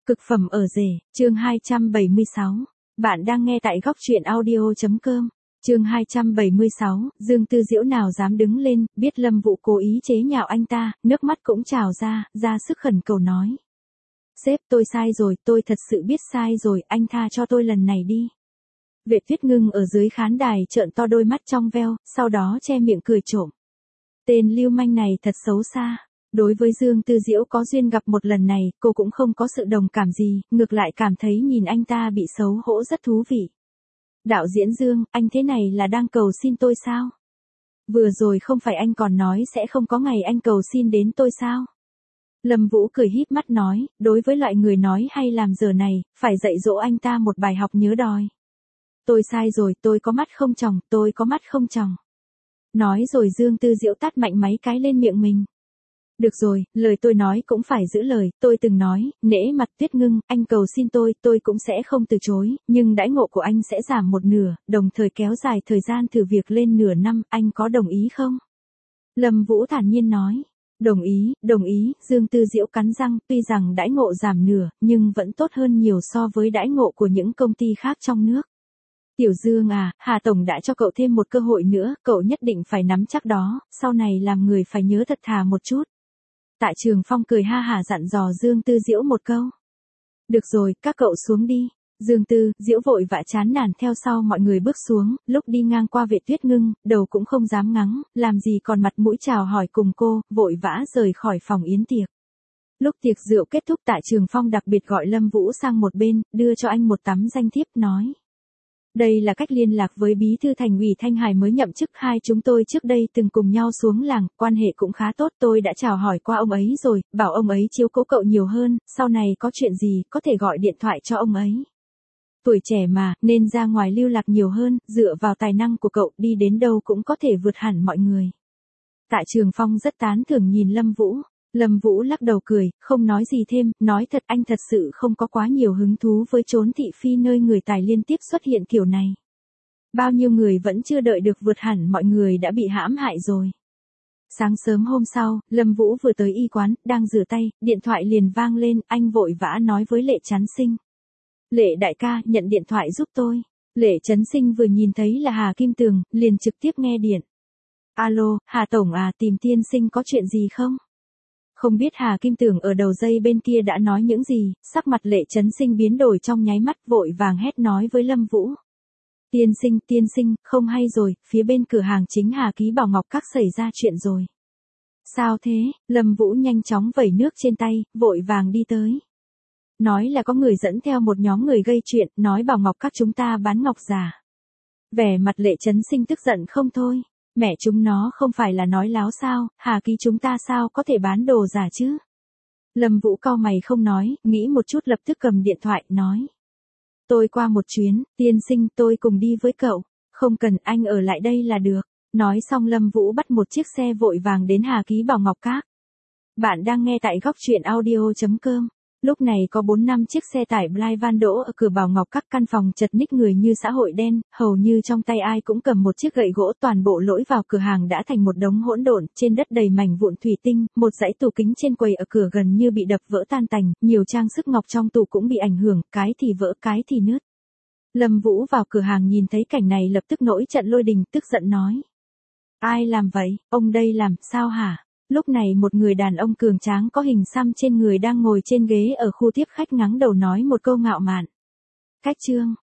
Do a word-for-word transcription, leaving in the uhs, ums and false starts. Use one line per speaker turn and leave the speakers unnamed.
Cực phẩm ở rể, chương hai trăm bảy mươi sáu. Bạn đang nghe tại góc truyện audio.com. Chương hai trăm bảy mươi sáu, Dương Tư Diễu nào dám đứng lên, biết Lâm Vũ cố ý chế nhạo anh ta, nước mắt cũng trào ra, ra sức khẩn cầu nói. Sếp, tôi sai rồi, tôi thật sự biết sai rồi, anh tha cho tôi lần này đi. Vệ Tuyết Ngưng ở dưới khán đài trợn to đôi mắt trong veo, sau đó che miệng cười trộm. Tên lưu manh này thật xấu xa. Đối với Dương Tư Diễu có duyên gặp một lần này, cô cũng không có sự đồng cảm gì, ngược lại cảm thấy nhìn anh ta bị xấu hổ rất thú vị. Đạo diễn Dương, anh thế này là đang cầu xin tôi sao? Vừa rồi không phải anh còn nói sẽ không có ngày anh cầu xin đến tôi sao? Lâm Vũ cười híp mắt nói, đối với loại người nói hay làm giờ này, phải dạy dỗ anh ta một bài học nhớ đòi. Tôi sai rồi, tôi có mắt không tròng, tôi có mắt không tròng. Nói rồi Dương Tư Diễu tát mạnh mấy cái lên miệng mình. Được rồi, lời tôi nói cũng phải giữ lời, tôi từng nói, nể mặt Tuyết Ngưng, anh cầu xin tôi, tôi cũng sẽ không từ chối, nhưng đãi ngộ của anh sẽ giảm một nửa, đồng thời kéo dài thời gian thử việc lên nửa năm, anh có đồng ý không? Lâm Vũ thản nhiên nói, đồng ý, đồng ý, Dương Tư Diễu cắn răng, tuy rằng đãi ngộ giảm nửa, nhưng vẫn tốt hơn nhiều so với đãi ngộ của những công ty khác trong nước. Tiểu Dương à, Hà Tổng đã cho cậu thêm một cơ hội nữa, cậu nhất định phải nắm chắc đó, sau này làm người phải nhớ thật thà một chút. Tạ Trường Phong cười ha hả dặn dò Dương Tư Diễu một câu. Được rồi, các cậu xuống đi. Dương Tư Diễu vội vã chán nản theo sau mọi người bước xuống, lúc đi ngang qua Vệ Tuyết Ngưng, đầu cũng không dám ngắng, làm gì còn mặt mũi chào hỏi cùng cô, vội vã rời khỏi phòng yến tiệc. Lúc tiệc rượu kết thúc Tạ Trường Phong đặc biệt gọi Lâm Vũ sang một bên, đưa cho anh một tấm danh thiếp nói. Đây là cách liên lạc với bí thư thành ủy Thanh Hải mới nhậm chức, hai chúng tôi trước đây từng cùng nhau xuống làng, quan hệ cũng khá tốt, tôi đã chào hỏi qua ông ấy rồi, bảo ông ấy chiếu cố cậu nhiều hơn, sau này có chuyện gì có thể gọi điện thoại cho ông ấy. Tuổi trẻ mà, nên ra ngoài lưu lạc nhiều hơn, dựa vào tài năng của cậu đi đến đâu cũng có thể vượt hẳn mọi người. Tạ Trường Phong rất tán thưởng nhìn Lâm Vũ. Lâm Vũ lắc đầu cười, không nói gì thêm, nói thật anh thật sự không có quá nhiều hứng thú với chốn thị phi nơi người tài liên tiếp xuất hiện kiểu này. Bao nhiêu người vẫn chưa đợi được vượt hẳn mọi người đã bị hãm hại rồi. Sáng sớm hôm sau, Lâm Vũ vừa tới y quán, đang rửa tay, điện thoại liền vang lên, anh vội vã nói với Lệ Chấn Sinh. Lệ đại ca, nhận điện thoại giúp tôi. Lệ Chấn Sinh vừa nhìn thấy là Hà Kim Tường, liền trực tiếp nghe điện. Alo, Hà Tổng à, tìm tiên sinh có chuyện gì không? Không biết Hà Kim Tường ở đầu dây bên kia đã nói những gì, sắc mặt Lệ Chấn Sinh biến đổi trong nháy mắt, vội vàng hét nói với Lâm Vũ. Tiên sinh, tiên sinh, không hay rồi, phía bên cửa hàng chính Hà Ký Bảo Ngọc Các xảy ra chuyện rồi. Sao thế? Lâm Vũ nhanh chóng vẩy nước trên tay, vội vàng đi tới. Nói là có người dẫn theo một nhóm người gây chuyện, nói Bảo Ngọc Các chúng ta bán ngọc giả. Vẻ mặt Lệ Chấn Sinh tức giận không thôi. Mẹ chúng nó không phải là nói láo sao, Hà Ký chúng ta sao có thể bán đồ giả chứ? Lâm Vũ cau mày không nói, nghĩ một chút lập tức cầm điện thoại, nói. Tôi qua một chuyến, tiên sinh tôi cùng đi với cậu, không cần anh ở lại đây là được. Nói xong Lâm Vũ bắt một chiếc xe vội vàng đến Hà Ký Bảo Ngọc Các. Bạn đang nghe tại góc truyện audio.com. Lúc này có bốn năm chiếc xe tải Blyvan đỗ ở cửa Bảo Ngọc Các, căn phòng chật ních người như xã hội đen, hầu như trong tay ai cũng cầm một chiếc gậy gỗ, toàn bộ lối vào cửa hàng đã thành một đống hỗn độn, trên đất đầy mảnh vụn thủy tinh, một dãy tủ kính trên quầy ở cửa gần như bị đập vỡ tan tành, nhiều trang sức ngọc trong tủ cũng bị ảnh hưởng, cái thì vỡ cái thì nứt. Lâm Vũ vào cửa hàng nhìn thấy cảnh này lập tức nổi trận lôi đình, tức giận nói. Ai làm vậy, ông đây làm sao hả? Lúc này một người đàn ông cường tráng có hình xăm trên người đang ngồi trên ghế ở khu tiếp khách ngắng đầu nói một câu ngạo mạn. Cách trương,